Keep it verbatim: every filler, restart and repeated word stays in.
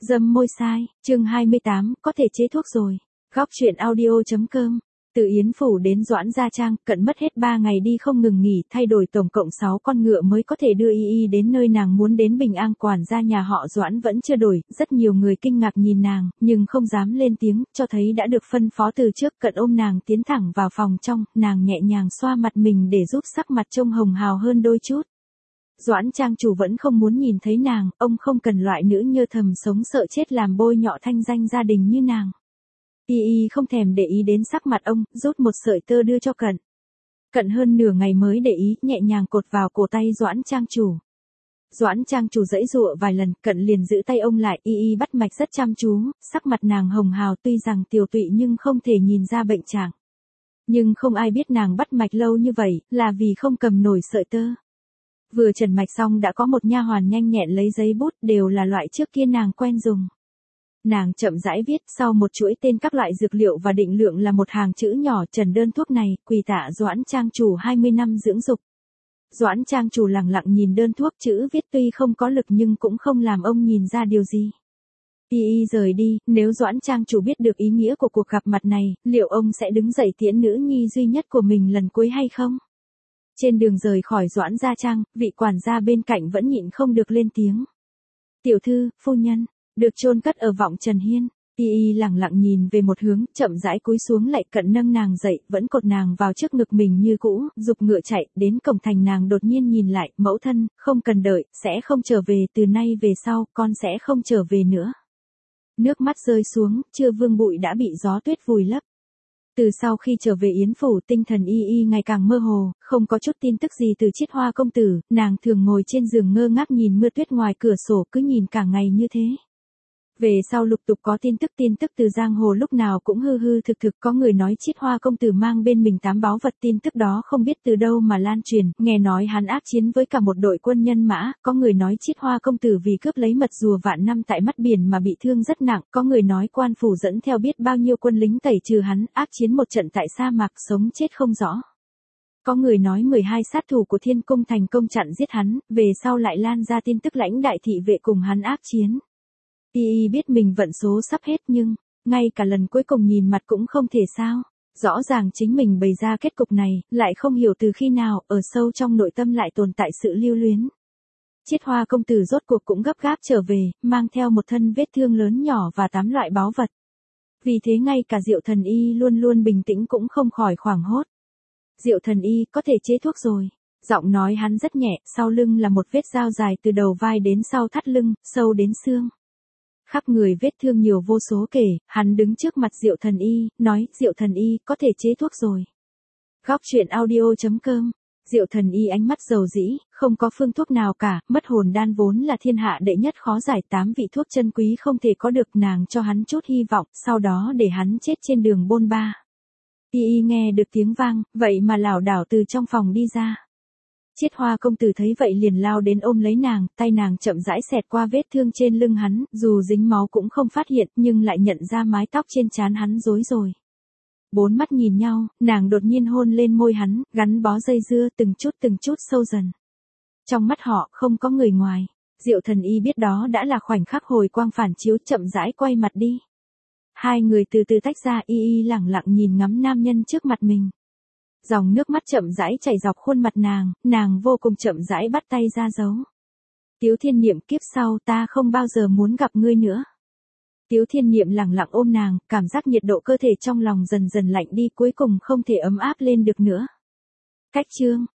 Dâm môi sai, chương hai mươi tám, có thể chế thuốc rồi. Góc truyện audio.com. Từ Yến Phủ đến Doãn Gia Trang, cận mất hết ba ngày đi không ngừng nghỉ, thay đổi tổng cộng sáu con ngựa mới có thể đưa Y Y đến nơi nàng muốn đến. Bình an quản gia nhà họ Doãn vẫn chưa đổi, rất nhiều người kinh ngạc nhìn nàng, nhưng không dám lên tiếng, cho thấy đã được phân phó từ trước. Cận ôm nàng tiến thẳng vào phòng trong, nàng nhẹ nhàng xoa mặt mình để giúp sắc mặt trông hồng hào hơn đôi chút. Doãn trang chủ vẫn không muốn nhìn thấy nàng, ông không cần loại nữ nhơ thầm sống sợ chết làm bôi nhọ thanh danh gia đình như nàng. Y Y không thèm để ý đến sắc mặt ông, rút một sợi tơ đưa cho Cận. Cận hơn nửa ngày mới để ý, nhẹ nhàng cột vào cổ tay Doãn trang chủ. Doãn trang chủ giãy giụa vài lần, Cận liền giữ tay ông lại. Y Y bắt mạch rất chăm chú, sắc mặt nàng hồng hào, tuy rằng tiều tụy nhưng không thể nhìn ra bệnh trạng. Nhưng không ai biết nàng bắt mạch lâu như vậy, là vì không cầm nổi sợi tơ. Vừa trần mạch xong đã có một nha hoàn nhanh nhẹn lấy giấy bút, đều là loại trước kia nàng quen dùng. Nàng chậm rãi viết sau một chuỗi tên các loại dược liệu và định lượng là một hàng chữ nhỏ: trần đơn thuốc này, quỳ tạ Doãn trang chủ hai mươi năm dưỡng dục. Doãn trang chủ lặng lặng nhìn đơn thuốc, chữ viết tuy không có lực nhưng cũng không làm ông nhìn ra điều gì. Y Y rời đi, nếu Doãn trang chủ biết được ý nghĩa của cuộc gặp mặt này, liệu ông sẽ đứng dậy tiễn nữ nhi duy nhất của mình lần cuối hay không? Trên đường rời khỏi Doãn Gia Trang, vị quản gia bên cạnh vẫn nhịn không được lên tiếng. Tiểu thư, phu nhân, được chôn cất ở vọng Trần Hiên. Y Y lặng lặng nhìn về một hướng, chậm rãi cúi xuống lại. Cận nâng nàng dậy, vẫn cột nàng vào trước ngực mình như cũ, giục ngựa chạy. Đến cổng thành nàng đột nhiên nhìn lại, mẫu thân, không cần đợi, sẽ không trở về, từ nay về sau, con sẽ không trở về nữa. Nước mắt rơi xuống, chưa vương bụi đã bị gió tuyết vùi lấp. Từ sau khi trở về Yến Phủ, tinh thần Y Y ngày càng mơ hồ, không có chút tin tức gì từ Chiết Hoa công tử, nàng thường ngồi trên giường ngơ ngác nhìn mưa tuyết ngoài cửa sổ, cứ nhìn cả ngày như thế. Về sau lục tục có tin tức tin tức từ giang hồ, lúc nào cũng hư hư thực thực. Có người nói Chiết Hoa công tử mang bên mình tám báu vật, tin tức đó không biết từ đâu mà lan truyền, nghe nói hắn ác chiến với cả một đội quân nhân mã. Có người nói Chiết Hoa công tử vì cướp lấy mật rùa vạn năm tại mắt biển mà bị thương rất nặng. Có người nói quan phủ dẫn theo biết bao nhiêu quân lính tẩy trừ hắn, ác chiến một trận tại sa mạc, sống chết không rõ. Có người nói mười hai sát thủ của Thiên Cung thành công chặn giết hắn, về sau lại lan ra tin tức lãnh đại thị vệ cùng hắn ác chiến. Y Y biết mình vận số sắp hết nhưng, ngay cả lần cuối cùng nhìn mặt cũng không thể sao. Rõ ràng chính mình bày ra kết cục này, lại không hiểu từ khi nào, ở sâu trong nội tâm lại tồn tại sự lưu luyến. Chiết Hoa công tử rốt cuộc cũng gấp gáp trở về, mang theo một thân vết thương lớn nhỏ và tám loại báu vật. Vì thế ngay cả Diệu Thần Y luôn luôn bình tĩnh cũng không khỏi hoảng hốt. Diệu Thần Y, có thể chế thuốc rồi. Giọng nói hắn rất nhẹ, sau lưng là một vết dao dài từ đầu vai đến sau thắt lưng, sâu đến xương. Khắp người vết thương nhiều vô số kể, hắn đứng trước mặt Diệu Thần Y, nói, Diệu Thần Y, có thể chế thuốc rồi. Góc truyện audio.com. Diệu Thần Y ánh mắt dầu dĩ, không có phương thuốc nào cả, mất hồn đan vốn là thiên hạ đệ nhất khó giải, tám vị thuốc chân quý không thể có được. Nàng cho hắn chút hy vọng, sau đó để hắn chết trên đường bôn ba. Y Y nghe được tiếng vang, vậy mà lảo đảo từ trong phòng đi ra. Chiết Hoa công tử thấy vậy liền lao đến ôm lấy nàng, tay nàng chậm rãi xẹt qua vết thương trên lưng hắn, dù dính máu cũng không phát hiện, nhưng lại nhận ra mái tóc trên trán hắn rối rồi. Bốn mắt nhìn nhau, nàng đột nhiên hôn lên môi hắn, gắn bó dây dưa từng chút từng chút sâu dần. Trong mắt họ không có người ngoài. Diệu Thần Y biết đó đã là khoảnh khắc hồi quang phản chiếu, chậm rãi quay mặt đi. Hai người từ từ tách ra. Y Y lẳng lặng nhìn ngắm nam nhân trước mặt mình. Dòng nước mắt chậm rãi chảy dọc khuôn mặt nàng, nàng vô cùng chậm rãi bắt tay ra dấu. Tiếu Thiên Niệm, kiếp sau ta không bao giờ muốn gặp ngươi nữa. Tiếu Thiên Niệm lặng lặng ôm nàng, cảm giác nhiệt độ cơ thể trong lòng dần dần lạnh đi, cuối cùng không thể ấm áp lên được nữa. Cách chương.